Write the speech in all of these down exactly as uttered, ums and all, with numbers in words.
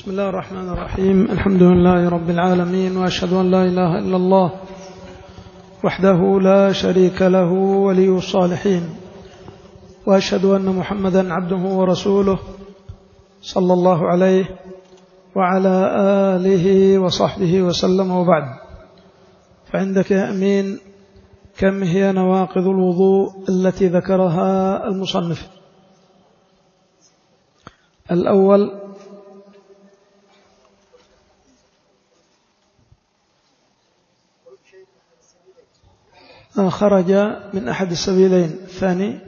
بسم الله الرحمن الرحيم. الحمد لله رب العالمين، وأشهد أن لا إله إلا الله وحده لا شريك له ولي الصالحين، وأشهد أن محمدا عبده ورسوله صلى الله عليه وعلى آله وصحبه وسلم. وبعد، فعندك يا أمين كم هي نواقض الوضوء التي ذكرها المصنف؟ الأول خرج من أحد السبيلين. الثاني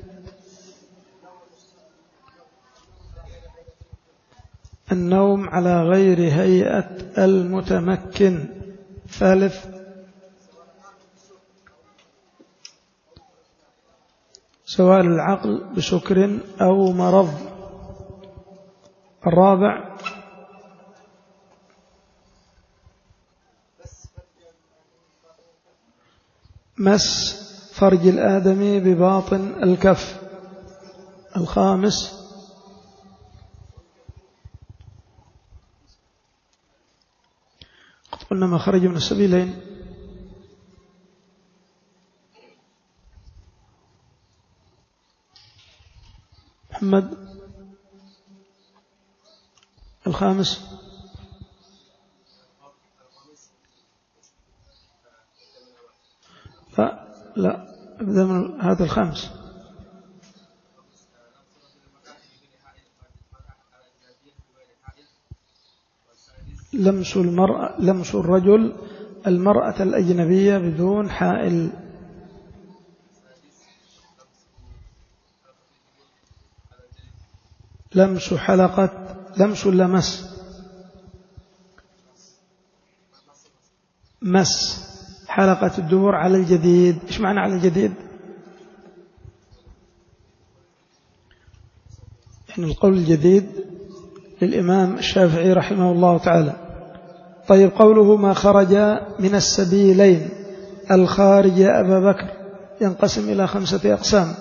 النوم على غير هيئة المتمكن. الثالث سوال العقل بسكر أو مرض. الرابع مس فرج الآدمي بباطن الكف. الخامس قد قلنا ما خرج من السبيلين. محمد الخامس لا لا ابدأ من هذا الخامس. لمس المرأة لمس الرجل المرأة الأجنبية بدون حائل. لمس حلقة لمس ولا مس؟ مس حلقة الدبر على الجديد. إيش معنى على الجديد؟ يعني القول الجديد للإمام الشافعي رحمه الله تعالى. طيب، قوله ما خرج من السبيلين، الخارج يا أبا بكر ينقسم إلى خمسة أقسام.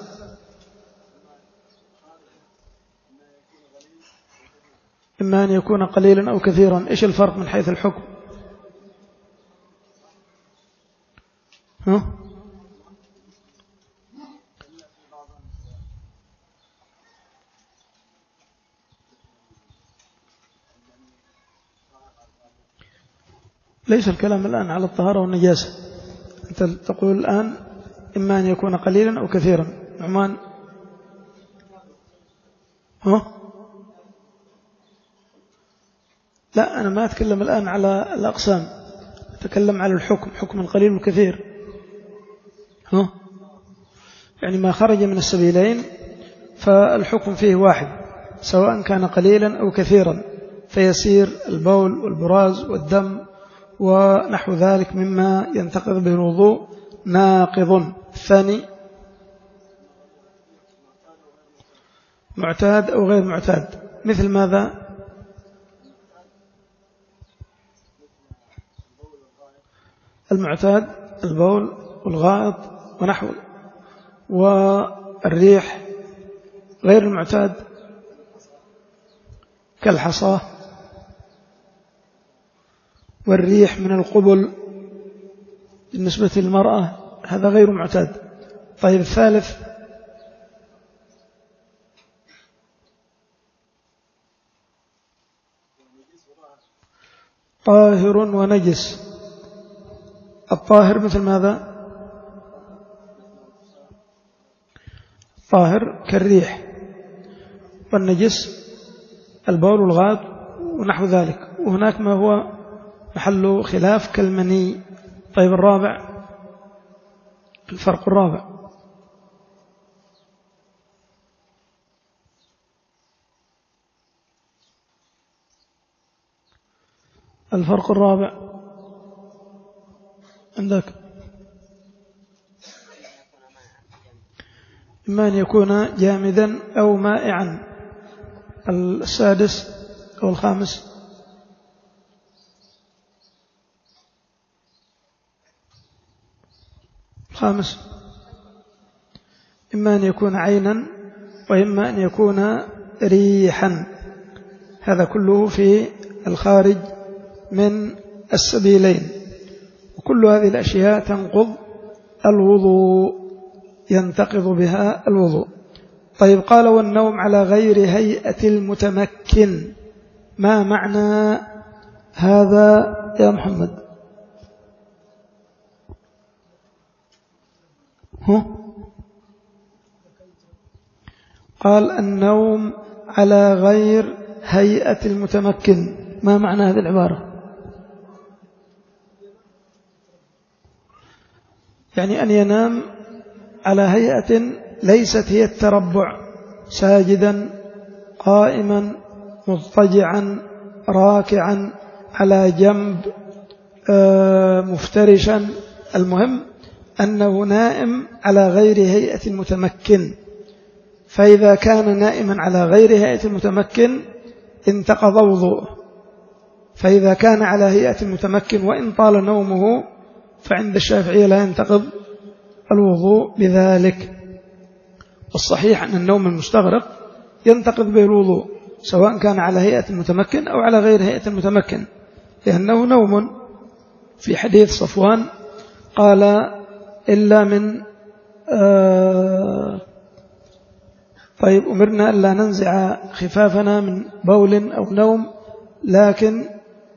إما أن يكون قليلا أو كثيرا. إيش الفرق من حيث الحكم؟ ها؟ ليس الكلام الآن على الطهارة والنجاسة. أنت تقول الآن إما أن يكون قليلا أو كثيرا. نعمان، ها؟ لا، أنا ما أتكلم الآن على الأقسام، أتكلم على الحكم، حكم القليل والكثير. ها؟ يعني ما خرج من السبيلين فالحكم فيه واحد، سواء كان قليلا أو كثيرا، فيسير البول والبراز والدم ونحو ذلك مما ينتقض به الوضوء ناقض. الثاني معتاد أو غير معتاد. مثل ماذا؟ المعتاد البول والغائط ونحو، والريح. غير المعتاد كالحصاة، والريح من القبل بالنسبة للمرأة، هذا غير معتاد. طيب، الثالث طاهر ونجس. الطاهر مثل ماذا؟ طاهر كالريح، والنجس البول والغائط ونحو ذلك. وهناك ما هو محل خلاف كالمني. طيب، الرابع الفرق الرابع الفرق الرابع عندك إما أن يكون جامدا أو مائعا. السادس أو الخامس الخامس إما أن يكون عينا وإما أن يكون ريحا. هذا كله في الخارج من السبيلين، وكل هذه الأشياء تنقض الوضوء، ينتقض بها الوضوء. طيب قال والنوم على غير هيئة المتمكن، ما معنى هذا يا محمد؟ ها؟ قال النوم على غير هيئة المتمكن، ما معنى هذه العبارة؟ يعني أن ينام على هيئة ليست هي التربع، ساجدا قائما مضطجعا راكعا على جنب مفترشا، المهم أنه نائم على غير هيئة المتمكن. فإذا كان نائما على غير هيئة المتمكن انتقض وضوءه، فإذا كان على هيئة المتمكن وإن طال نومه فعند الشافعية لا ينتقض الوضوء بذلك. والصحيح أن النوم المستغرق ينتقض به الوضوء سواء كان على هيئة المتمكن أو على غير هيئة المتمكن، لأنه نوم. في حديث صفوان قال إلا من آه طيب أمرنا ألا ننزع خفافنا من بول أو نوم، لكن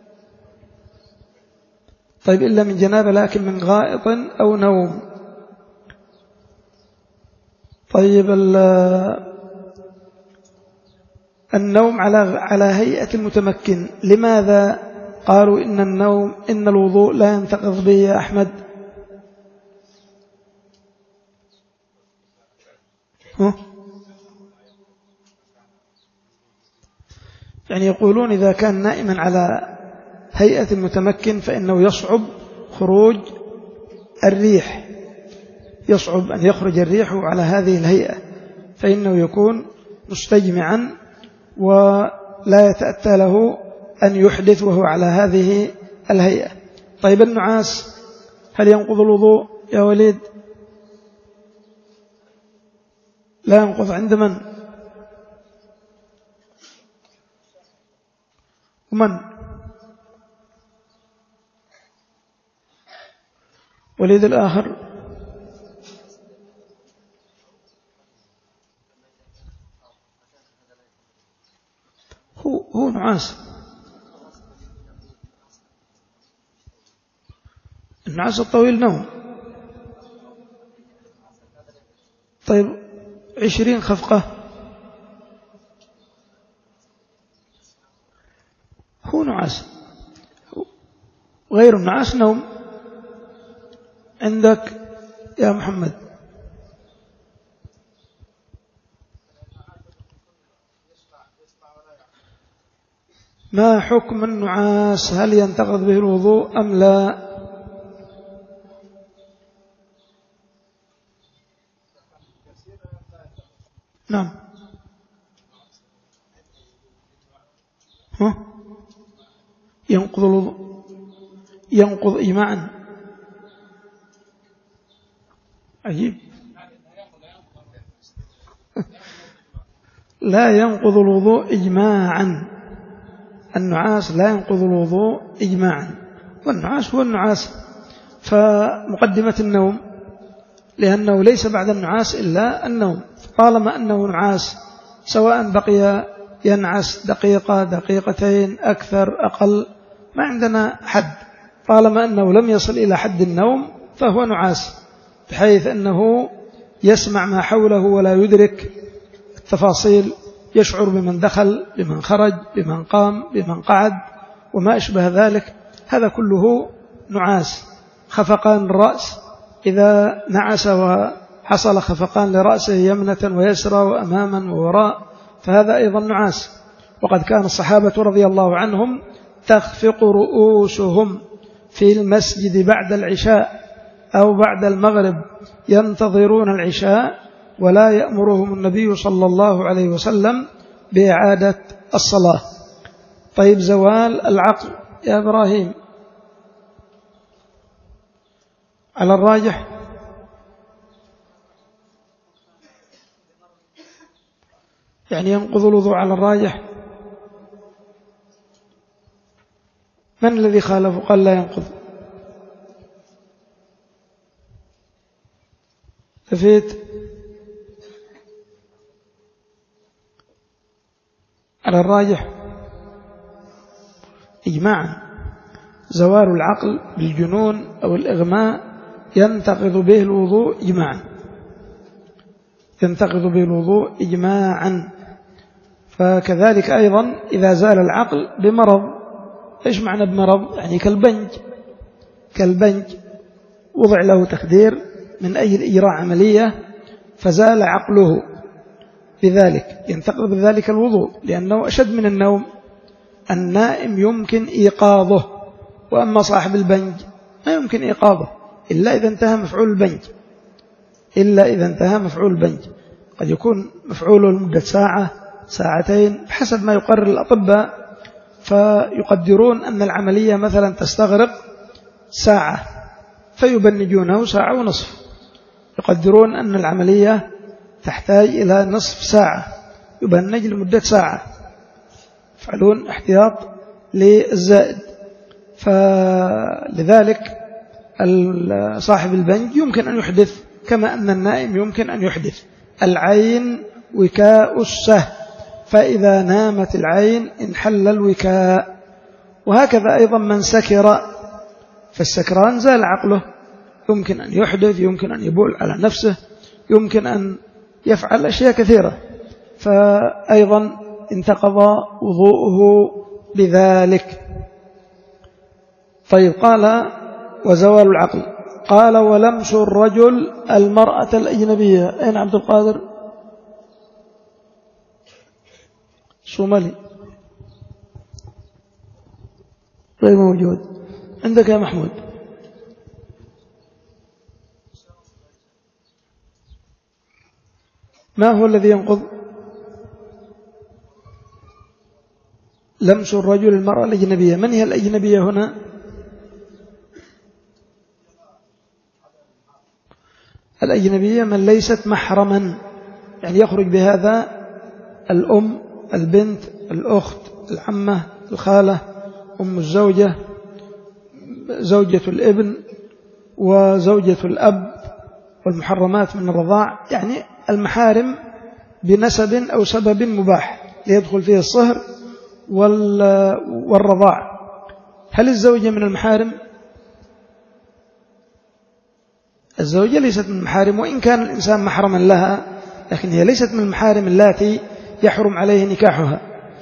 طيب إلا من جنابة لكن من غائط أو نوم. طيب النوم على على هيئة المتمكن، لماذا قالوا إن النوم إن الوضوء لا ينتقض به يا أحمد؟ ها؟ يعني يقولون إذا كان نائما على هيئة المتمكن فإنه يصعب خروج الريح، يصعب أن يخرج الريح على هذه الهيئة، فإنه يكون مستجمعا ولا يتأتى له أن يحدث وهو على هذه الهيئة. طيب النعاس هل ينقض الوضوء يا وليد؟ لا ينقض. عند من؟ ومن؟ وليد الآخر؟ هو, هو نعاس. النعاس الطويل نوم. طيب عشرين خفقة هو نعاس، غير النعاس نوم. عندك يا محمد؟ ما حكم النعاس؟ هل ينتقض به الوضوء أم لا؟ نعم. ها؟ ينقض الوضوء، ينقض إجماعا. عجيب. لا ينقض الوضوء إجماعا، النعاس لا ينقض الوضوء إجماعا، والنعاس هو النعاس. فمقدمة النوم، لأنه ليس بعد النعاس إلا النوم، طالما أنه نعاس سواء بقي ينعس دقيقة دقيقتين أكثر أقل ما عندنا حد، طالما أنه لم يصل إلى حد النوم فهو نعاس، بحيث أنه يسمع ما حوله ولا يدرك التفاصيل، يشعر بمن دخل بمن خرج بمن قام بمن قعد وما أشبه ذلك. هذا كله نعاس. خفقان الرأس، إذا نعس وحصل خفقان لرأسه يمنة ويسرى وأماما ووراء فهذا أيضا نعاس. وقد كان الصحابة رضي الله عنهم تخفق رؤوسهم في المسجد بعد العشاء أو بعد المغرب ينتظرون العشاء، ولا يأمرهم النبي صلى الله عليه وسلم بإعادة الصلاة. طيب زوال العقل يا إبراهيم؟ على الراجح يعني ينقض الوضوء على الراجح. من الذي خالف قال لا ينقض؟ ففيت على الراجح إجماعا زوال العقل بالجنون أو الإغماء ينتقض به الوضوء إجماعا، ينتقض به الوضوء إجماعا. فكذلك أيضا إذا زال العقل بمرض. إيش معنى بمرض؟ يعني كالبنج، كالبنج وضع له تخدير من أجل إجراء عملية فزال عقله بذلك، ينتقض بذلك الوضوء، لأنه أشد من النوم. النائم يمكن إيقاظه، وأما صاحب البنج ما يمكن إيقاظه إلا إذا انتهى مفعول البنج، إلا إذا انتهى مفعول البنج. قد يكون مفعوله لمدة ساعة ساعتين بحسب ما يقرر الأطباء، فيقدرون أن العملية مثلا تستغرق ساعة فيبنجونه ساعة ونصف، يقدرون أن العملية تحتاج إلى نصف ساعة يبنج لمدة ساعة، يفعلون احتياط للزائد. فلذلك صاحب البنج يمكن أن يحدث كما أن النائم يمكن أن يحدث. العين وكاء السهو، فإذا نامت العين انحل الوكاء. وهكذا أيضا من سكر، فالسكران زال عقله، يمكن أن يحدث، يمكن أن يبول على نفسه، يمكن أن يفعل أشياء كثيرة، فأيضا انتقض وضوءه بذلك. طيب، قال وزوال العقل. قال ولمس الرجل المرأة الأجنبية. أين عبد القادر؟ صومالي غير موجود. عندك يا محمود؟ ما هو الذي ينقض؟ لمس الرجل المرأة الأجنبية. من هي الأجنبية هنا؟ الأجنبية من ليست محرما، يعني يخرج بهذا الأم، البنت، الأخت، العمة، الخالة، أم الزوجة، زوجة الابن، وزوجة الأب، والمحرمات من الرضاع، يعني المحارم بنسب أو سبب مباح ليدخل فيه الصهر والرضاع. هل الزوجة من المحارم؟ الزوجة ليست من المحارم، وإن كان الإنسان محرما لها، لكن هي ليست من المحارم التي يحرم عليه نكاحها.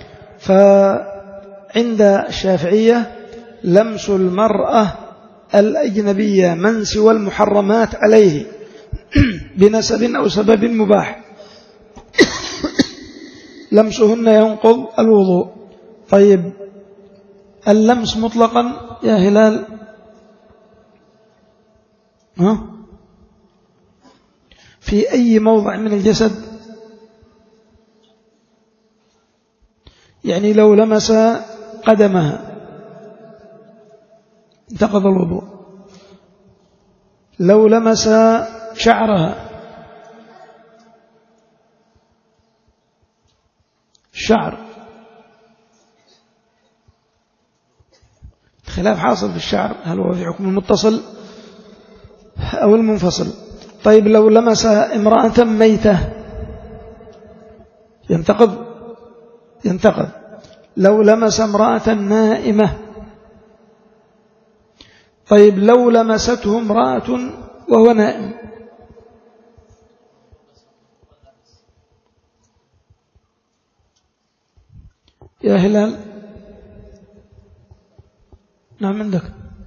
فعند الشافعية لمس المرأة الأجنبية من سوى المحرمات عليه بنسب أو سبب مباح لمسهن ينقض الوضوء. طيب، اللمس مطلقا يا هلال؟ ها؟ في أي موضع من الجسد؟ يعني لو لمس قدمها انتقض الوضوء، لو لمس شعرها، الشعر، خلاف حاصل في الشعر، هل هو في حكم المتصل أو المنفصل؟ طيب، لو لمس امرأة ميتة ينتقض؟ ينتقض. لو لمس امرأة نائمة. طيب، لو لمسته امرأة وهو نائم؟ يا هلال؟ نعم عندك.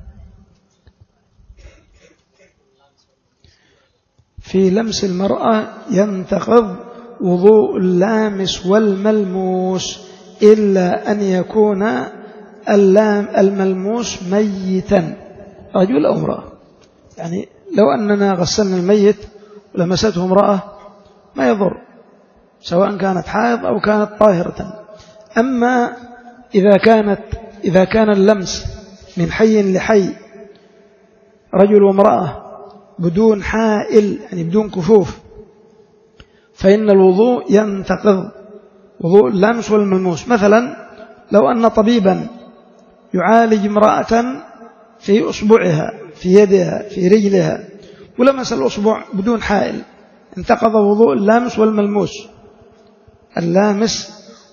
في لمس المرأة ينتقض وضوء اللامس والملموس إلا أن يكون اللام الملموس ميتا، رجل أو امرأة. يعني لو أننا غسلنا الميت ولمسته امرأة ما يضر، سواء كانت حائض أو كانت طاهرة. أما إذا كانت إذا كان اللمس من حي لحي، رجل وامرأة بدون حائل، يعني بدون كفوف، فإن الوضوء ينتقض، وضوء اللامس والملموس. مثلا لو أن طبيبا يعالج امرأة في أصبعها في يدها في رجلها ولمس الأصبع بدون حائل، انتقض وضوء اللامس والملموس، اللامس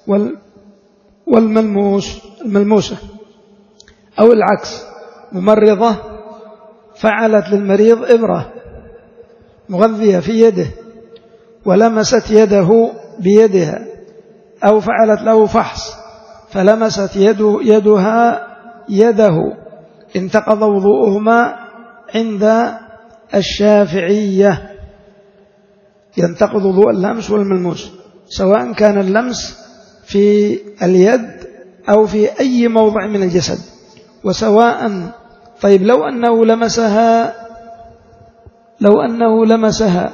والملموس الملموسة. أو العكس، ممرضة فعلت للمريض إبرة مغذية في يده ولمست يده بيدها، أو فعلت له فحص فلمست يده يدها يده، انتقض وضوءهما عند الشافعية. ينتقض وضوء اللمس والملموس سواء كان اللمس في اليد أو في أي موضع من الجسد، وسواء طيب لو أنه لمسها لو أنه لمسها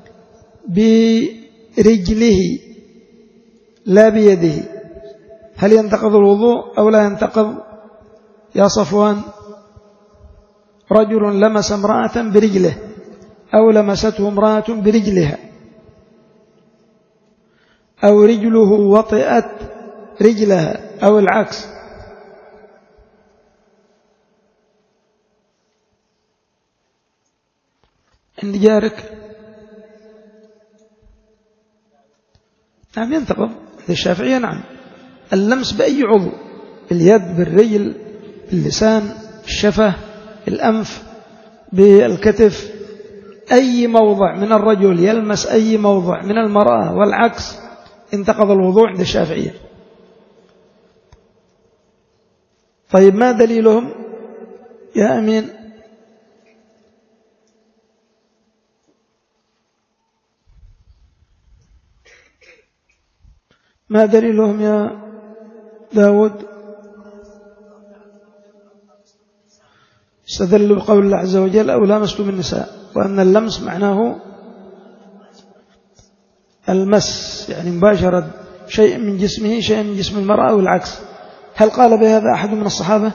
برجله لا بيده، هل ينتقض الوضوء أو لا ينتقض يا صفوان؟ رجل لمس امرأة برجله أو لمسته امرأة برجلها، أو رجله وطئت رجلها، أو العكس. عند جارك نعم ينتقض. عند الشافعية نعم، اللمس بأي عضو، باليد بالرجل باللسان بالشفة بالأنف بالكتف، أي موضع من الرجل يلمس أي موضع من المرأة والعكس انتقض الوضوء عند الشافعية. طيب ما دليلهم يا أمين؟ ما دليلهم يا داود؟ استدلوا بقول الله عز وجل أو لامستم النساء، وأن اللمس معناه المس، يعني مباشرة شيء من جسمه شيء من جسم المرأة أو العكس. هل قال بهذا أحد من الصحابة؟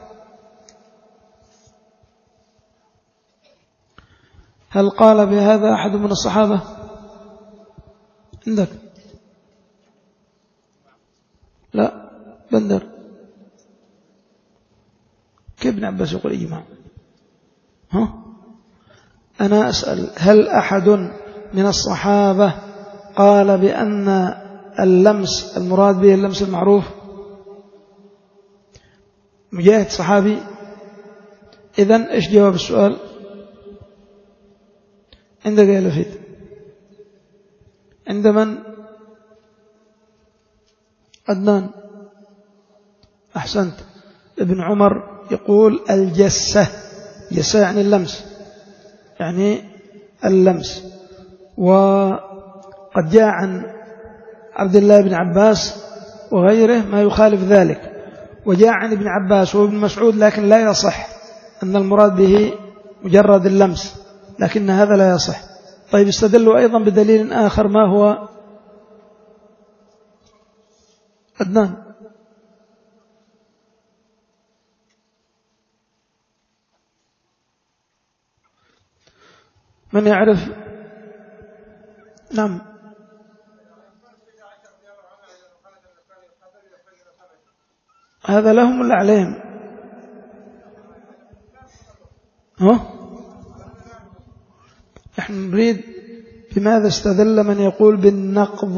هل قال بهذا أحد من الصحابة عندك؟ لا بندر. كيف ابن عباس يقول إجماع؟ ها؟ أنا أسأل هل أحد من الصحابة قال بأن اللمس المراد به اللمس المعروف؟ مجاهد صحابي. إذن إيش جواب السؤال؟ عندك يا لفيت؟ عند من؟ عدنان. أحسنت. ابن عمر يقول الجسة، جسة يعني اللمس، يعني اللمس. وقد جاء عن عبد الله بن عباس وغيره ما يخالف ذلك، وجاء عن ابن عباس وابن مسعود، لكن لا يصح أن المراد به مجرد اللمس، لكن هذا لا يصح. طيب استدلوا أيضا بدليل آخر، ما هو؟ عدنان. من يعرف؟ نعم. هذا لهم ولا عليهم؟ ها؟ نحن نريد بماذا استدل من يقول بالنقض؟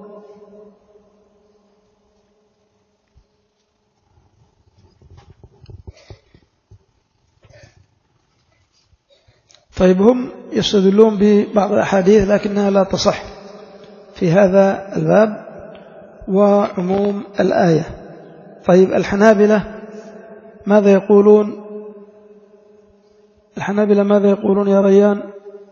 طيب هم يستدلون ببعض الأحاديث لكنها لا تصح في هذا الباب وعموم الآية. طيب الحنابلة ماذا يقولون؟ الحنابلة ماذا يقولون يا ريان؟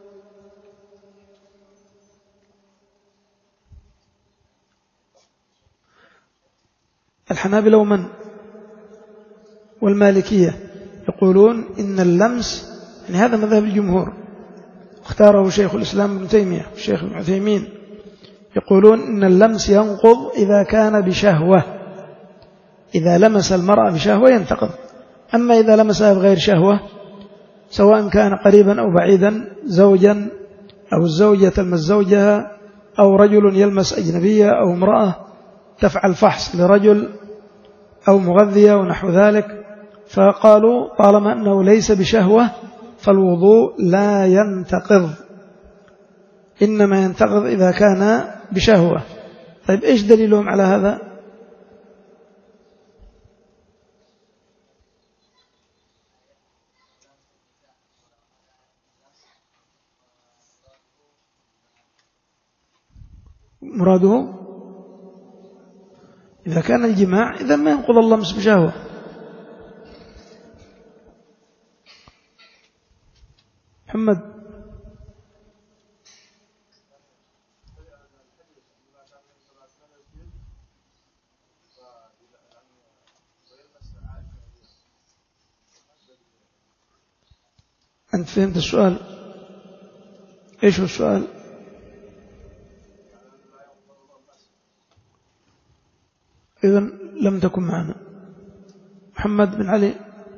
الحنابلة ومن؟ والمالكية يقولون إن اللمس، يعني هذا مذهب الجمهور اختاره شيخ الإسلام ابن تيمية والشيخ ابن عثيمين، يقولون إن اللمس ينقض إذا كان بشهوة، إذا لمس المرأة بشهوة ينتقض. أما إذا لمسها بغير شهوة سواء كان قريبا أو بعيدا، زوجا أو الزوجة تلمس زوجها، أو رجل يلمس أجنبية، أو امرأة تفعل فحص لرجل، أو مغذية ونحو ذلك، فقالوا طالما أنه ليس بشهوة فالوضوء لا ينتقض، إنما ينتقض إذا كان بشهوة. طيب إيش دليلهم على هذا؟ مراده إذا كان الجماع إذا ما ينقض اللمس بشهوة. محمد أنت فهمت السؤال؟ إيش هو السؤال؟ إذن لم تكن معنا. محمد بن علي.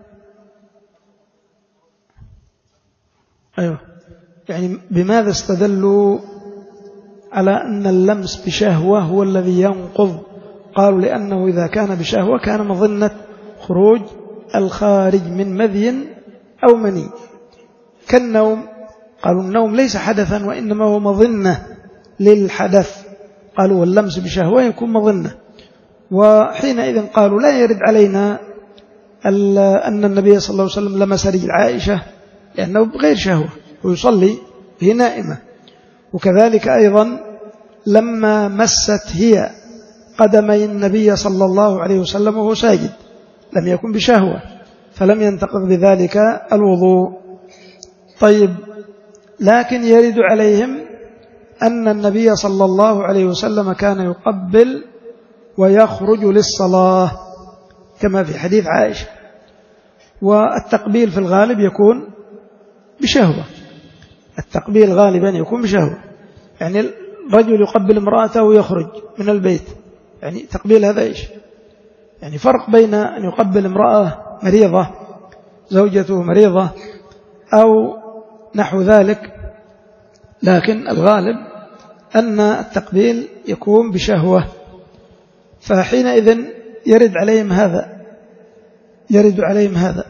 أيوة، يعني بماذا استدلوا على أن اللمس بشهوة هو الذي ينقض؟ قالوا لأنه إذا كان بشهوة كان مظنة خروج الخارج من مذي أو مني كالنوم. قالوا النوم ليس حدثا وإنما هو مظنة للحدث، قالوا واللمس بشهوة يكون مظنة. وحينئذ قالوا لا يرد علينا أن النبي صلى الله عليه وسلم لمس رجل عائشة لأنه بغير شهوة ويصلي هي نائمة، وكذلك أيضا لما مست هي قدمي النبي صلى الله عليه وسلم وهو ساجد لم يكن بشهوة فلم ينتقض بذلك الوضوء. طيب، لكن يرد عليهم أن النبي صلى الله عليه وسلم كان يقبل ويخرج للصلاة كما في حديث عائشة، والتقبيل في الغالب يكون بشهوة، التقبيل غالبا يكون بشهوة، يعني الرجل يقبل امرأته ويخرج من البيت، يعني تقبيل هذا إيش؟ يعني فرق بين أن يقبل امرأة مريضة زوجته مريضة أو نحو ذلك، لكن الغالب أن التقبيل يكون بشهوة، فحينئذ يرد عليهم هذا يرد عليهم هذا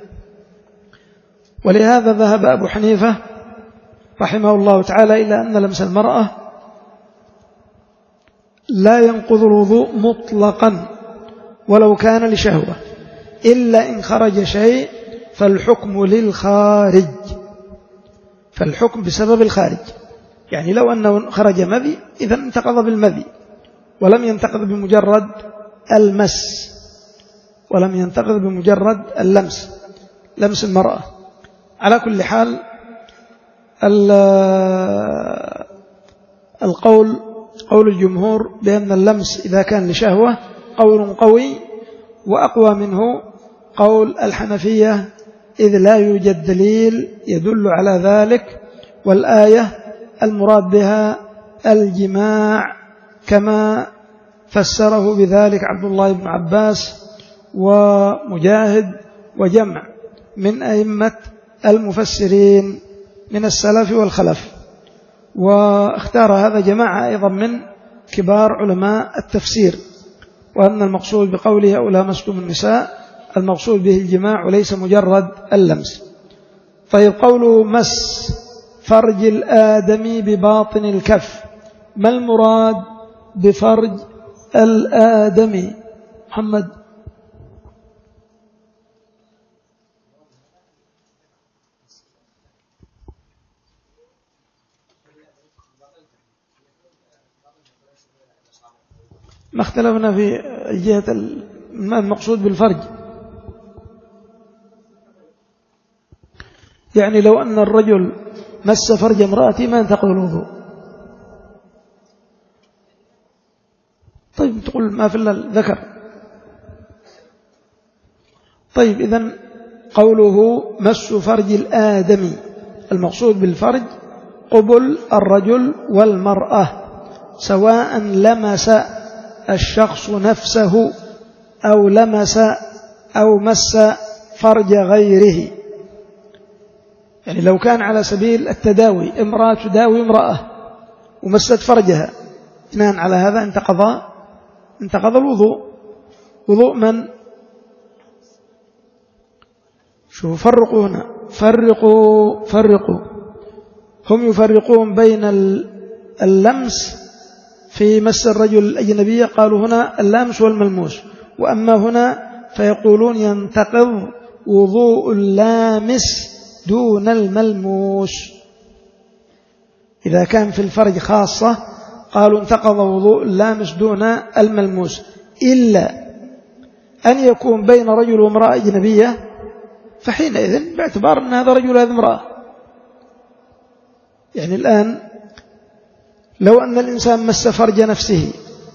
ولهذا ذهب أبو حنيفة رحمه الله تعالى إلى أن لمس المرأة لا ينقض الوضوء مطلقا ولو كان لشهوة، إلا إن خرج شيء فالحكم للخارج، فالحكم بسبب الخارج، يعني لو أنه خرج مذي إذا انتقض بالمذي ولم ينتقض بمجرد المس، ولم ينتقض بمجرد اللمس، لمس المرأة. على كل حال القول قول الجمهور بأن اللمس إذا كان لشهوة قول قوي، وأقوى منه قول الحنفية إذ لا يوجد دليل يدل على ذلك، والآية المراد بها الجماع كما فسره بذلك عبد الله بن عباس ومجاهد وجمع من أئمة المفسرين من السلف والخلف، واختار هذا جماعة أيضا من كبار علماء التفسير، وأن المقصود بقوله أو لامستم النساء المقصود به الجماع وليس مجرد اللمس. طيب، قوله مس فرج الآدمي بباطن الكف، ما المراد بفرج الآدمي؟ محمد. ما اختلفنا في جهة المقصود بالفرج، يعني لو أن الرجل مس فرج امرأته ما ينتقض الوضوء. طيب تقول ما في إلا الذكر. طيب إذن قوله مس فرج الآدمي المقصود بالفرج قبل الرجل والمرأة، سواء لمس الشخص نفسه أو لمس أو مس فرج غيره. يعني لو كان على سبيل التداوي، امرأة تداوي امرأة ومست فرجها، اثنان على هذا انتقض انتقض الوضوء. وضوء من؟ شو فرقوا هنا، فرقوا فرقوا هم يفرقون بين اللمس في مس الرجل الأجنبية، قالوا هنا اللامس والملموس، وأما هنا فيقولون ينتقض وضوء اللامس دون الملموس. إذا كان في الفرج خاصة قالوا انتقض وضوء اللامس دون الملموس، إلا أن يكون بين رجل وامرأة أجنبية، فحينئذ باعتبار أن هذا رجل وهذه امرأة. يعني الآن لو أن الإنسان مس فرج نفسه،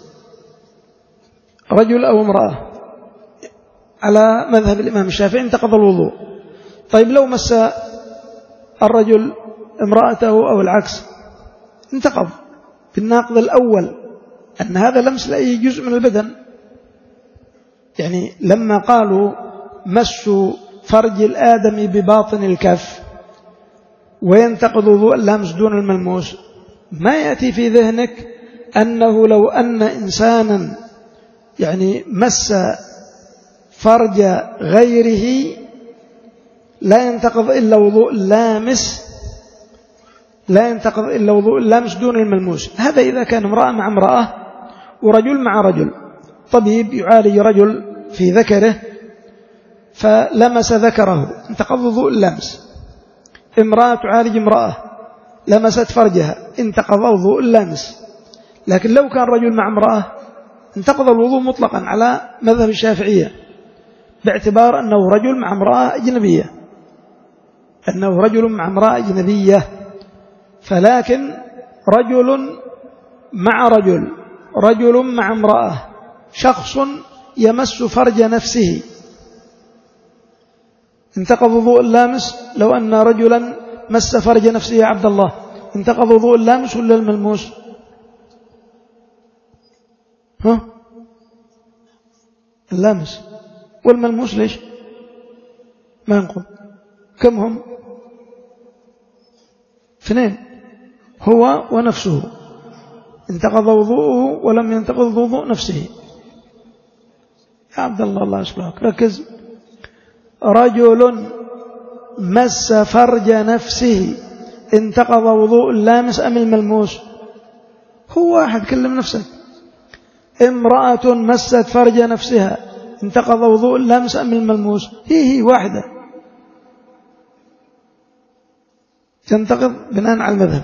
رجل أو امرأة، على مذهب الإمام الشافعي انتقض الوضوء. طيب لو مس الرجل امرأته أو العكس انتقض بالناقض الأول، أن هذا لمس لأي جزء من البدن. يعني لما قالوا مس فرج الآدمي بباطن الكف وينتقض وضوء اللامس دون الملموس، ما يأتي في ذهنك أنه لو أن إنسانا يعني مس فرج غيره لا ينتقض إلا وضوء اللامس، لا ينتقض إلا وضوء اللامس دون الملموس. هذا إذا كان امرأة مع امرأة ورجل مع رجل. طبيب يعالج رجل في ذكره فلمس ذكره انتقض وضوء اللامس. امرأة تعالج امرأة لمست فرجها انتقض وضوء اللامس. لكن لو كان رجل مع امرأة انتقض الوضوء مطلقا على مذهب الشافعية، باعتبار أنه رجل مع امرأة أجنبية، أنه رجل مع امرأة أجنبية. فلكن رجل مع رجل، رجل مع امرأة، شخص يمس فرج نفسه، انتقض وضوء اللامس. لو أن رجلا مس فرج نفسه يا عبد الله انتقض وضوء اللامس ولا الملموس؟ ها؟ اللامس. والملموس ليش ما ينقض؟ كم هم؟ اثنين، هو ونفسه انتقض وضوءه ولم ينتقض وضوء نفسه. يا عبد الله الله يصلحك ركز. رجل مس فرج نفسه انتقض وضوء اللامس أم الملموس؟ هو واحد، كلم نفسك. امرأة مست فرج نفسها انتقض وضوء اللامس أم الملموس؟ هي هي واحدة، تنتقض بناء على المذهب.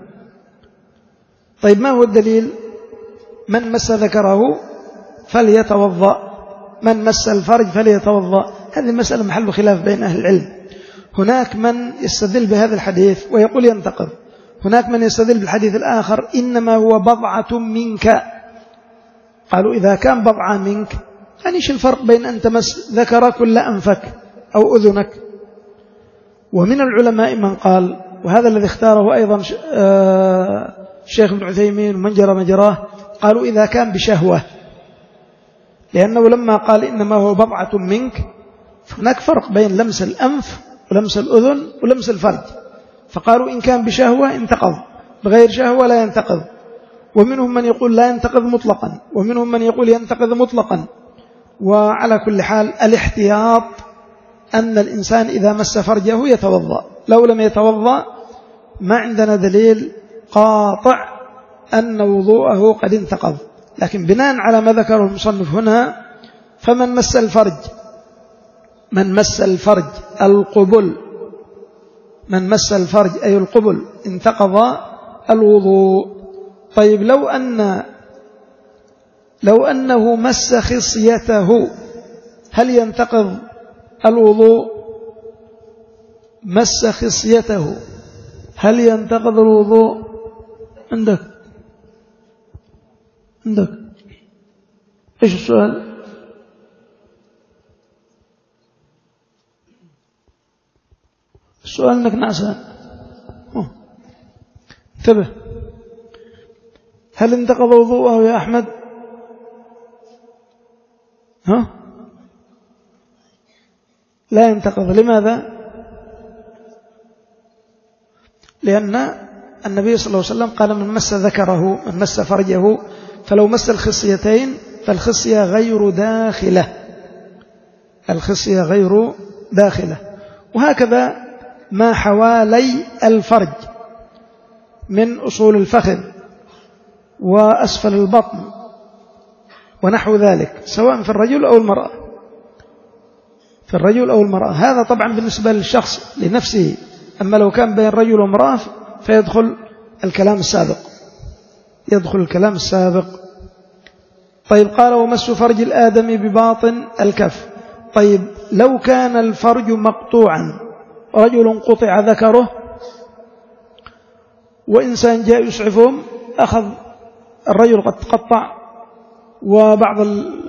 طيب ما هو الدليل؟ من مس ذكره فليتوضأ، من مس الفرج فليتوضأ. هذه المسألة محل خلاف بين أهل العلم. هناك من يستدل بهذا الحديث ويقول ينتقض، هناك من يستدل بالحديث الآخر إنما هو بضعة منك. قالوا إذا كان بضعة منك يعني ايش الفرق بين أن تمس ذكرك ولا أنفك أو أذنك؟ ومن العلماء من قال، وهذا الذي اختاره أيضا الشيخ ابن عثيمين ومن جرى مجراه، قالوا إذا كان بشهوة، لأنه لما قال إنما هو بضعة منك فهناك فرق بين لمس الأنف ولمس الأذن ولمس الفرج، فقالوا إن كان بشهوة انتقض، بغير شهوة لا ينتقض. ومنهم من يقول لا ينتقض مطلقا، ومنهم من يقول ينتقض مطلقا. وعلى كل حال الاحتياط أن الإنسان إذا مس فرجه يتوضأ، لو لم يتوضأ ما عندنا دليل قاطع أن وضوءه قد انتقض. لكن بناء على ما ذكره المصنف هنا، فمن مس الفرج، من مس الفرج القبل، من مس الفرج أي القبل انتقض الوضوء. طيب لو أن لو أنه مس خصيته هل ينتقض الوضوء؟ مس خصيته هل ينتقض الوضوء؟ عندك عندك إيش السؤال؟ السؤال أنك نعسان. انتبه، هل انتقض وضوءه يا أحمد؟ ها؟ لا ينتقض. لماذا؟ لأن النبي صلى الله عليه وسلم قال من مس ذكره، من مس فرجه، فلو مس الخصيتين فالخصية غير داخلة، الخصية غير داخلة. وهكذا ما حوالي الفرج من أصول الفخذ وأسفل البطن ونحو ذلك، سواء في الرجل أو المرأة، في الرجل أو المرأة. هذا طبعا بالنسبة للشخص لنفسه. أما لو كان بين رجل وامرأة فيدخل الكلام السابق، يدخل الكلام السابق. طيب قال ومس فرج الآدمي بباطن الكف. طيب لو كان الفرج مقطوعا، رجل قطع ذكره وإنسان جاء يسعفهم، أخذ الرجل قد قطع، وبعض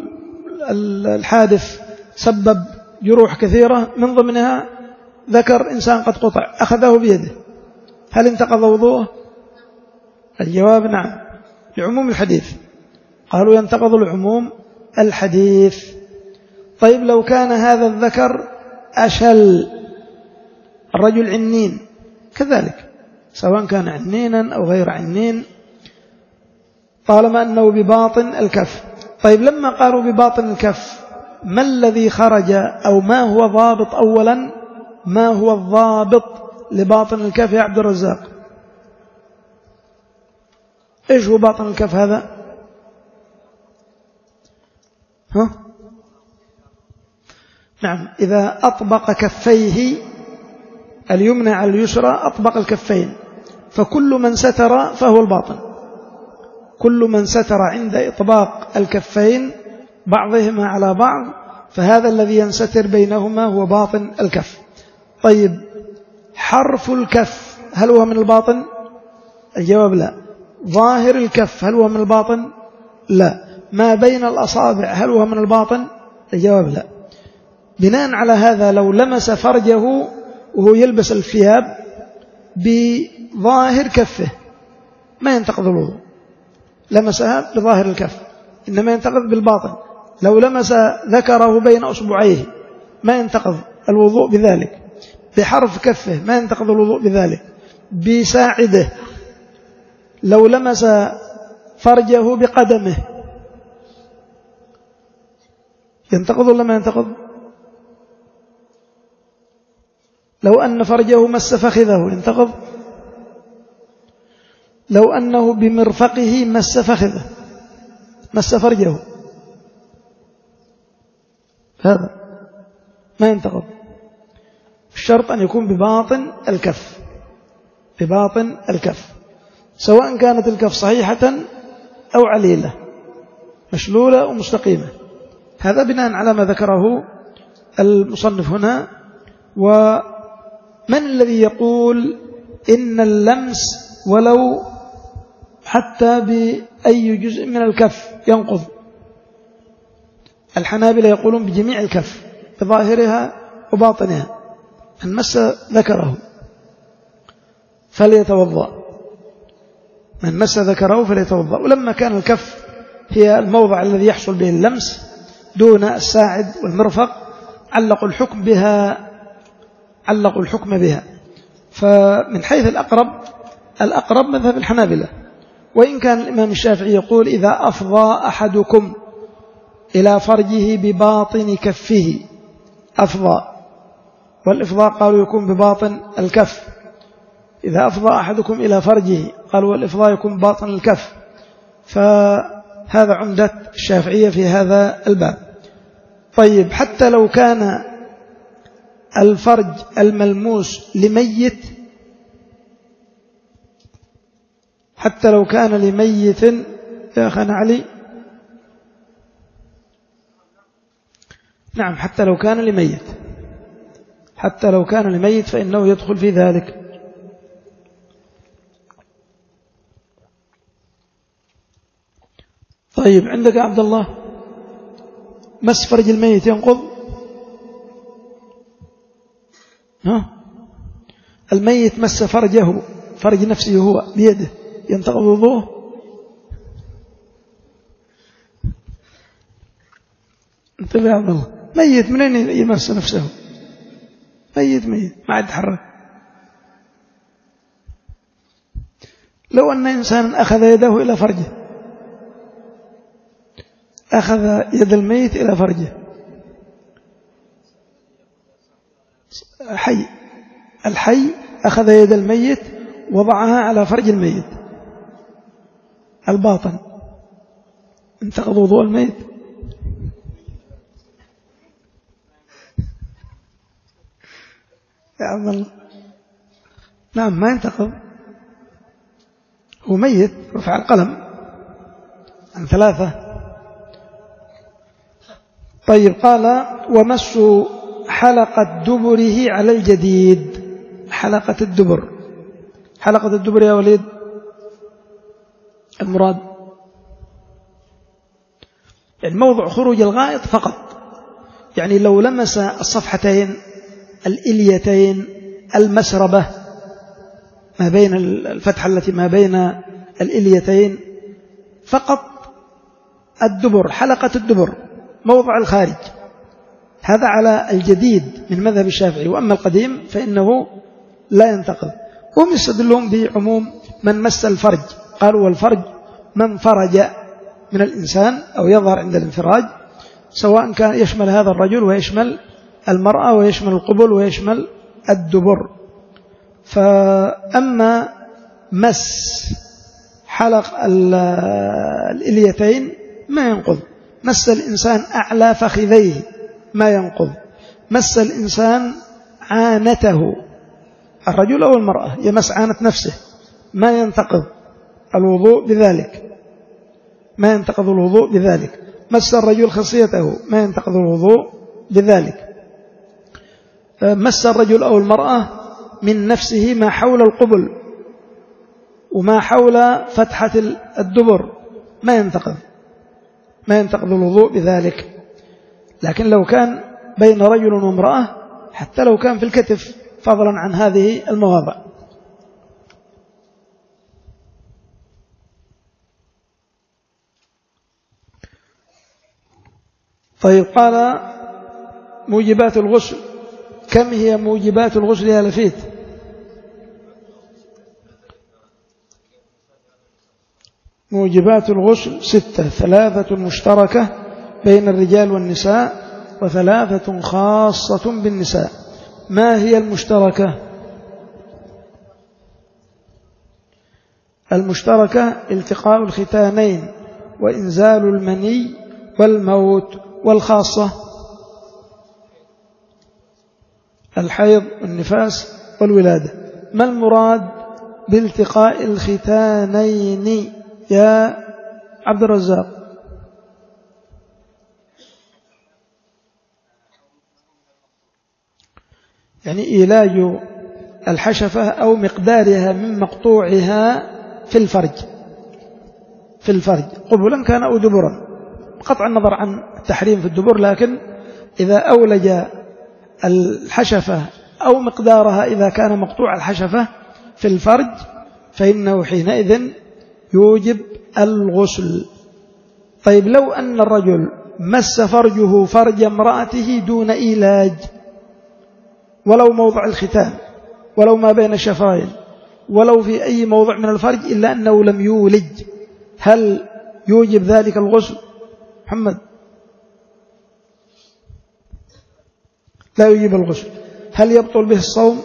الحادث سبب جروح كثيرة، من ضمنها ذكر إنسان قد قطع، أخذه بيده، هل انتقض وضوءه؟ الجواب نعم، لعموم الحديث. قالوا ينتقض العموم الحديث. طيب لو كان هذا الذكر أشل، الرجل عنين كذلك، سواء كان عنينا أو غير عنين، طالما أنه بباطن الكف. طيب لما قالوا بباطن الكف، ما الذي خرج أو ما هو ضابط؟ أولا ما هو الضابط لباطن الكف يا عبد الرزاق؟ إيش هو باطن الكف هذا؟ ها؟ نعم، إذا أطبق كفيه اليمنى على اليسرى أطبق الكفين، فكل من ستر فهو الباطن، كل من ستر عند إطباق الكفين بعضهما على بعض فهذا الذي ينستر بينهما هو باطن الكف. طيب حرف الكف هل هو من الباطن؟ الجواب لا. ظاهر الكف هل هو من الباطن؟ لا. ما بين الأصابع هل هو من الباطن؟ الجواب لا. بناء على هذا لو لمس فرجه وهو يلبس الثياب بظاهر كفه ما ينتقض الوضوء، لمسها بظاهر الكف، إنما ينتقض بالباطن. لو لمس ذكره بين أصبعيه ما ينتقض الوضوء بذلك، بحرف كفه ما ينتقض الوضوء بذلك، بساعده. لو لمس فرجه بقدمه ينتقض ولا ما ينتقض؟ لو أن فرجه مس فخذه ينتقض؟ لو أنه بمرفقه مس فخذه مس فرجه هذا ما ينتقض. الشرط أن يكون بباطن الكف، بباطن الكف، سواء كانت الكف صحيحة أو عليلة، مشلولة ومستقيمة. هذا بناء على ما ذكره المصنف هنا. ومن الذي يقول إن اللمس ولو حتى بأي جزء من الكف ينقض؟ الحنابلة يقولون بجميع الكف بظاهرها وباطنها. من مس ذكره فليتوضأ، من مس ذكره فليتوضأ. ولما كان الكف هي الموضع الذي يحصل به اللمس دون الساعد والمرفق علقوا الحكم بها، علقوا الحكم بها. فمن حيث الأقرب، الأقرب مذهب الحنابلة. وإن كان الإمام الشافعي يقول إذا أفضى أحدكم إلى فرجه بباطن كفه أفضى، والإفضاء قالوا يكون بباطن الكف. إذا أفضى أحدكم إلى فرجه قالوا والإفضاء يكون بباطن الكف. فهذا عمدة الشافعية في هذا الباب. طيب حتى لو كان الفرج الملموس لميت، حتى لو كان لميت يا أخي علي، نعم حتى لو كان لميت، حتى لو كان لميت فإنه يدخل في ذلك. طيب عندك يا عبد الله مس فرج الميت ينقض؟ ها؟ الميت مس فرجه، فرج نفسه هو بيده، ينتقض وضوءه؟ انتبه يا عبد الله، ميت منين يمس نفسه؟ ميت ميت ما عاد يتحرك. لو أن إنسان أخذ يده إلى فرجه، أخذ يد الميت إلى فرجه حي. الحي أخذ يد الميت وضعها على فرج الميت. الباطن انتقض وضوء الميت. يا عم الله. نعم ما ينتقض، هو ميت رفع القلم عن ثلاثة. طيب قال ومس حلقة دبره على الجديد. حلقة الدبر، حلقة الدبر يا وليد المراد يعني موضع خروج الغائط فقط، يعني لو لمس الصفحتين الإليتين المسربة ما بين الفتحة التي ما بين الإليتين فقط الدبر، حلقة الدبر موضع الخارج، هذا على الجديد من مذهب الشافعي. وأما القديم فإنه لا ينتقض. هم يستدلون بعموم من مس الفرج، قالوا والفرج من فرج من الإنسان أو يظهر عند الانفراج، سواء كان يشمل هذا الرجل ويشمل المرأة ويشمل القبل ويشمل الدبر. فأما مس حلق الإليتين ما ينقض. مس الإنسان أعلى فخذيه ما ينقض. مس الإنسان عانته، الرجل أو المرأة يمس عانة نفسه ما ينتقض الوضوء بذلك، ما ينتقض الوضوء بذلك. مس الرجل خصيته ما ينتقض الوضوء بذلك. مس الرجل أو المرأة من نفسه ما حول القبل وما حول فتحة الدبر ما ينتقض، ما ينتقض الوضوء بذلك. لكن لو كان بين رجل وامرأة حتى لو كان في الكتف فضلا عن هذه المواضع. طيب قال موجبات الغسل. كم هي موجبات الغسل يا لفيت؟ موجبات الغسل ستة، ثلاثة مشتركة بين الرجال والنساء وثلاثة خاصة بالنساء. ما هي المشتركة؟ المشتركة التقاء الختانين وإنزال المني والموت. والخاصة الحيض والنفاس والولادة. ما المراد بالتقاء الختانين يا عبد الرزاق؟ يعني إيلاج الحشفة أو مقدارها من مقطوعها في الفرج، في الفرج قبلا كان أو دبرا، قطع النظر عن التحريم في الدبر، لكن إذا أولج الحشفة أو مقدارها إذا كان مقطوع الحشفة في الفرج فإنه حينئذ يوجب الغسل. طيب لو أن الرجل مس فرجه فرج امرأته دون إيلاج، ولو موضع الختان ولو ما بين الشفرين ولو في أي موضع من الفرج إلا أنه لم يولج، هل يوجب ذلك الغسل؟ محمد لا يوجب الغسل. هل يبطل به الصوم؟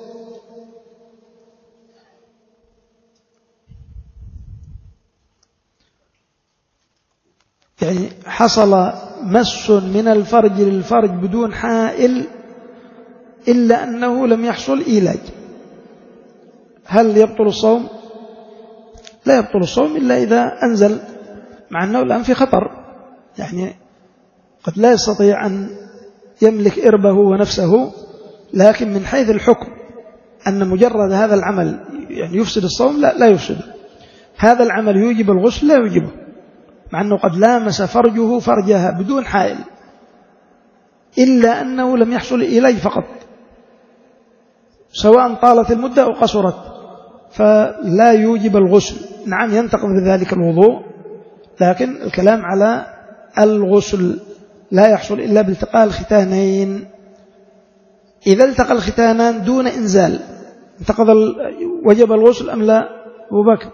يعني حصل مس من الفرج للفرج بدون حائل إلا أنه لم يحصل إيلاج، هل يبطل الصوم؟ لا يبطل الصوم إلا إذا أنزل، مع أنه الآن في خطر، يعني قد لا يستطيع أن يملك إربه ونفسه، لكن من حيث الحكم أن مجرد هذا العمل يعني يفسد الصوم، لا لا يفسد. هذا العمل يوجب الغسل؟ لا يوجبه، مع أنه قد لامس فرجه فرجها بدون حائل إلا أنه لم يحصل إليه فقط، سواء طالت المدة أو قصرت، فلا يوجب الغسل. نعم ينتقض بذلك الوضوء، لكن الكلام على الغسل لا يحصل إلا بالتقاء الختانين. إذا التقى الختانان دون إنزال انتقض وجب الغسل أم لا؟ أبو بكر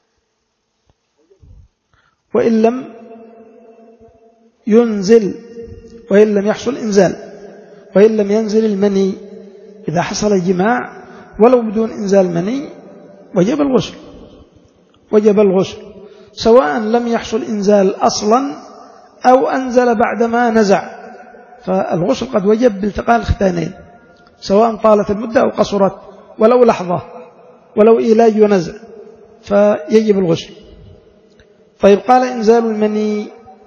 وإن لم ينزل وإن لم يحصل إنزال، وإن لم ينزل المني. إذا حصل جماع ولو بدون إنزال مني وجب الغسل، وجب الغسل سواء لم يحصل إنزال أصلا أو أنزل بعدما نزع، فالغسل قد وجب بالتقاء الختانين سواء طالت المدة أو قصرت، ولو لحظة، ولو إيلاج ونزع، فيجب الغسل. طيب قال إنزال المني،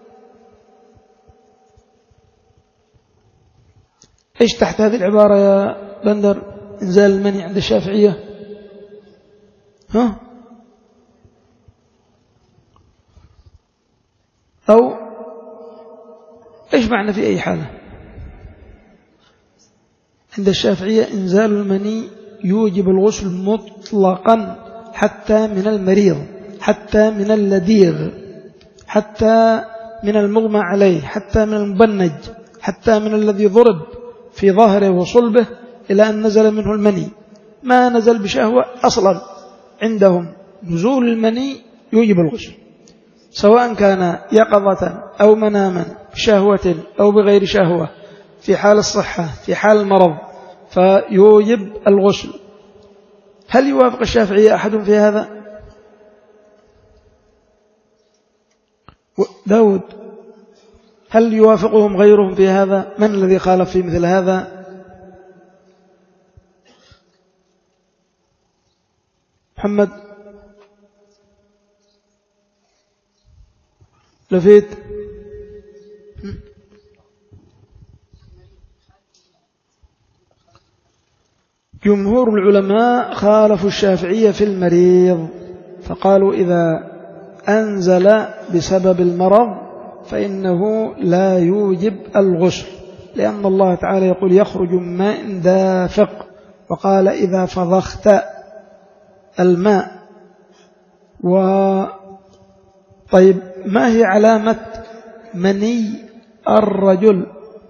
إيش تحت هذه العبارة يا بندر؟ إنزال المني عند الشافعية، ها؟ أو إيش معنى في أي حالة؟ عند الشافعية إنزال المني يوجب الغسل مطلقا حتى من المريض، حتى من اللديغ، حتى من المغمى عليه، حتى من المبنج، حتى من الذي ضرب في ظهره وصلبه إلى أن نزل منه المني. ما نزل بشهوة أصلا عندهم نزول المني يوجب الغسل، سواء كان يقظة أو مناما، بشهوة أو بغير شهوة، في حال الصحة في حال المرض، فيوجب الغسل. هل يوافق الشافعية أحد في هذا؟ داود، هل يوافقهم غيرهم في هذا؟ من الذي خالف في مثل هذا؟ محمد لفيت. جمهور العلماء خالفوا الشافعية في المريض، فقالوا إذا أنزل بسبب المرض فإنه لا يوجب الغسل، لأن الله تعالى يقول يخرج من ماء دافق، وقال إذا فضخت الماء. و طيب ما هي علامة مني الرجل؟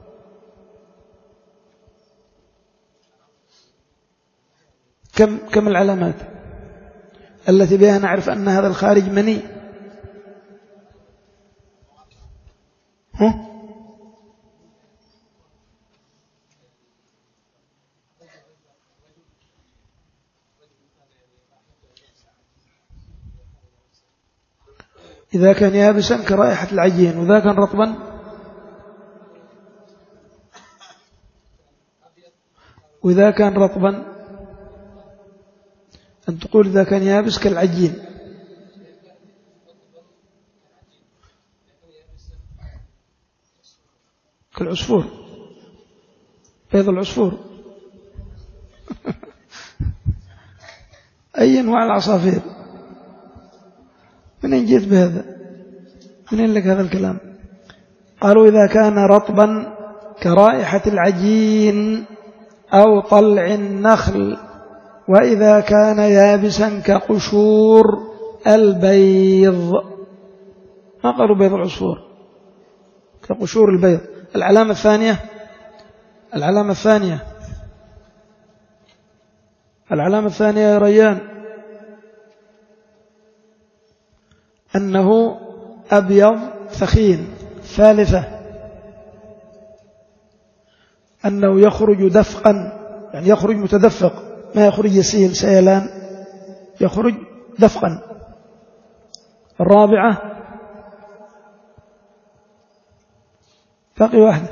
كم كم العلامات التي بها نعرف أن هذا الخارج مني؟ ها؟ إذا كان يابسا كرائحة العجين، وإذا كان رطبا وإذا كان رطبا أن تقول إذا كان يابس كالعجين. كالعصفور، بيض العصفور. أي أنواع العصافير؟ منين جيت بهذا؟ منين لك هذا الكلام؟ قالوا إذا كان رطبا كرائحة العجين أو طلع النخل، وإذا كان يابسا كقشور البيض. ما قالوا بيض العصفور، كقشور البيض. العلامة الثانية، العلامة الثانية العلامة الثانية يا ريان أنه أبيض ثخين. ثالثة أنه يخرج دفقا، يعني يخرج متدفق، ما يخرج يسيل سيلان، يخرج دفقا. الرابعة باقي واحدة،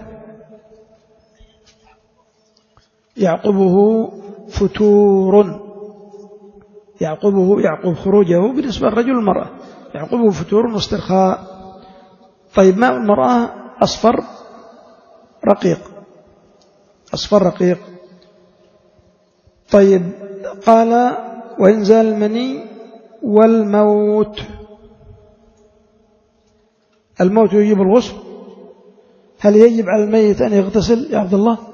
يعقبه فتور. يعقبه يعقب خروجه بالنسبة للرجل والمرأة، يعقبه فتور واسترخاء. طيب ماء المرأة أصفر رقيق، أصفر رقيق. طيب قال وإنزال المني والموت. الموت يجب الغسل. هل يجب على الميت أن يغتسل يا عبد الله؟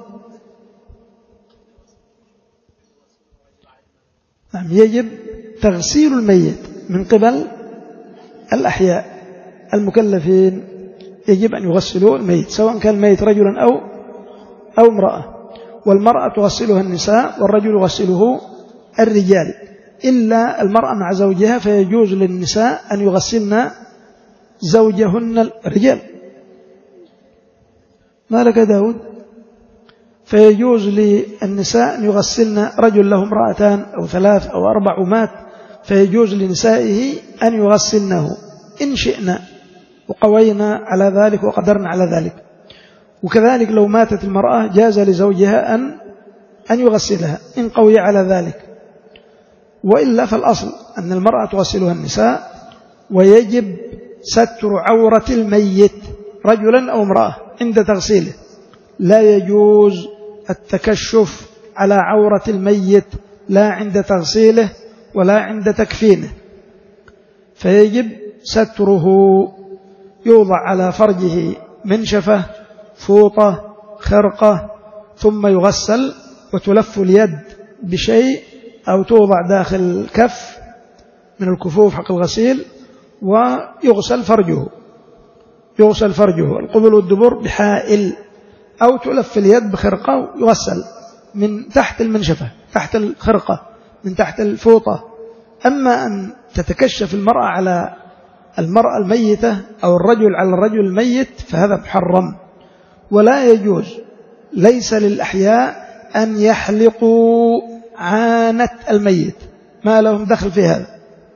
نعم، يجب تغسيل الميت من قبل الأحياء المكلفين، يجب أن يغسلوا الميت سواء كان الميت رجلا أو أو امرأة. والمرأة تغسلها النساء والرجل يغسله الرجال، إلا المرأة مع زوجها فيجوز للنساء أن يغسلن زوجهن الرجال. ما لك داود؟ فيجوز للنساء أن يغسلن، رجل له امرأتان أو ثلاث أو أربع ومات، فيجوز لنسائه أن يغسلنه إن شئنا وقوينا على ذلك وقدرنا على ذلك. وكذلك لو ماتت المرأة جاز لزوجها أن أن يغسلها إن قوي على ذلك. وإلا فالأصل أن المرأة تغسلها النساء، ويجب ستر عورة الميت رجلا أو امرأة عند تغسيله. لا يجوز التكشف على عورة الميت لا عند تغسيله ولا عند تكفينه، فيجب ستره. يوضع على فرجه منشفة، فوطة، خرقة، ثم يغسل وتلف اليد بشيء أو توضع داخل الكف من الكفوف حق الغسيل، ويغسل فرجه يغسل فرجه القبل والدبر بحائل، أو تلف اليد بخرقة ويغسل من تحت المنشفة، تحت الخرقة، من تحت الفوطة. أما أن تتكشف المرأة على المرأة الميتة أو الرجل على الرجل الميت فهذا محرم. ولا يجوز، ليس للأحياء أن يحلقوا عانة الميت، ما لهم دخل في هذا.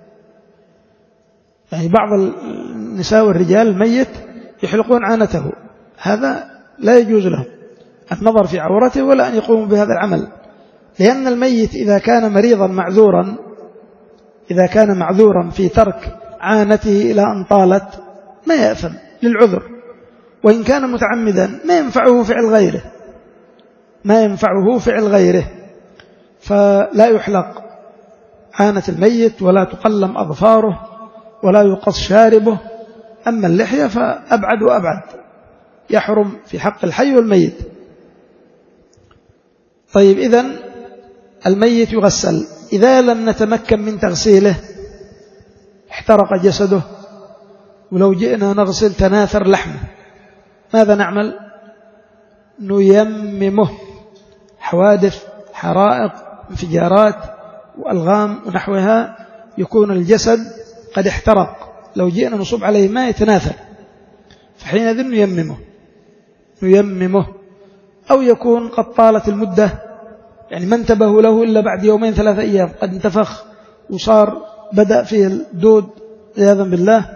يعني بعض النساء والرجال الميت يحلقون عانته، هذا لا يجوز لهم النظر في عورته ولا أن يقوموا بهذا العمل، لأن الميت إذا كان مريضا معذورا إذا كان معذورا في ترك عانته إلى أن طالت ما يأثم للعذر، وإن كان متعمدا ما ينفعه فعل غيره ما ينفعه فعل غيره فلا يحلق عانة الميت ولا تقلم أظفاره ولا يقص شاربه. أما اللحية فأبعد وأبعد، يحرم في حق الحي والميت. طيب، إذن الميت يغسل. إذا لم نتمكن من تغسيله، احترق جسده، ولو جئنا نغسل تناثر لحمه، ماذا نعمل؟ نيممه. حوادث، حرائق، انفجارات وألغام ونحوها، يكون الجسد قد احترق، لو جئنا نصب عليه ماء يتناثر، فحينئذ نيممه نيممه أو يكون قد طالت المدة، يعني ما انتبهوا له إلا بعد يومين ثلاثة أيام، قد انتفخ وصار بدأ فيه الدود عياذا بالله،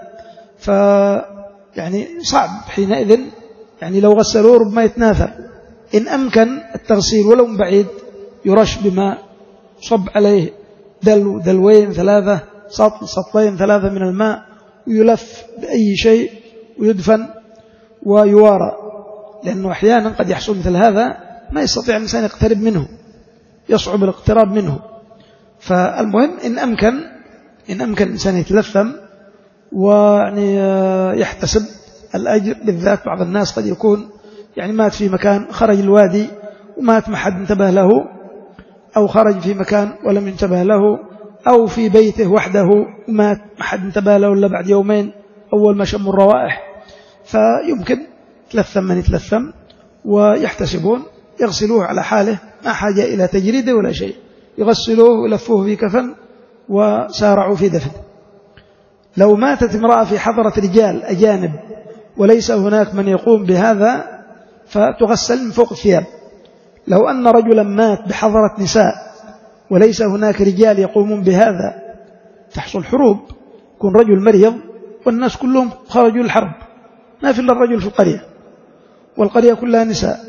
فيعني صعب حينئذ، يعني لو غسلوه ربما يتناثر. إن أمكن التغسيل ولو من بعيد، يرش بماء، صب عليه دلو دلوين ثلاثة، سطل سطلين ثلاثة من الماء، ويلف بأي شيء ويدفن ويوارى، لأنه أحيانا قد يحصل مثل هذا ما يستطيع الإنسان يقترب منه، يصعب الاقتراب منه. فالمهم إن أمكن إن أمكن الإنسان يتلثم ويعني يحتسب الأجر، بالذات بعض الناس قد يكون يعني مات في مكان، خرج الوادي ومات ما حد انتبه له، أو خرج في مكان ولم ينتبه له، أو في بيته وحده ومات ما حد انتبه له إلا بعد يومين أول ما شموا الروائح، فيمكن تلثم من يتلثم، ويحتسبون يغسلوه على حاله، ما حاجة إلى تجريده ولا شيء، يغسلوه ويلفوه في كفن وسارعوا في دفن. لو ماتت امرأة في حضرة رجال أجانب وليس هناك من يقوم بهذا، فتغسل من فوق الثياب. لو أن رجلا مات بحضرة نساء وليس هناك رجال يقومون بهذا، تحصل حروب، يكون رجل مريض والناس كلهم خرجوا للحرب، ما في إلا الرجل في القرية والقرية كلها نساء،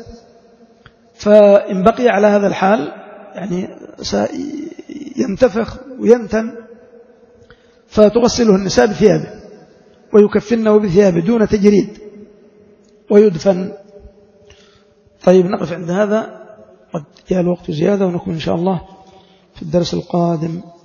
فإن بقي على هذا الحال يعني ينتفخ وينتن، فتغسله النساء بثيابه ويكفنه بثيابه دون تجريد ويدفن. طيب، نقف عند هذا، قد جاء الوقت زيادة، ونكون إن شاء الله في الدرس القادم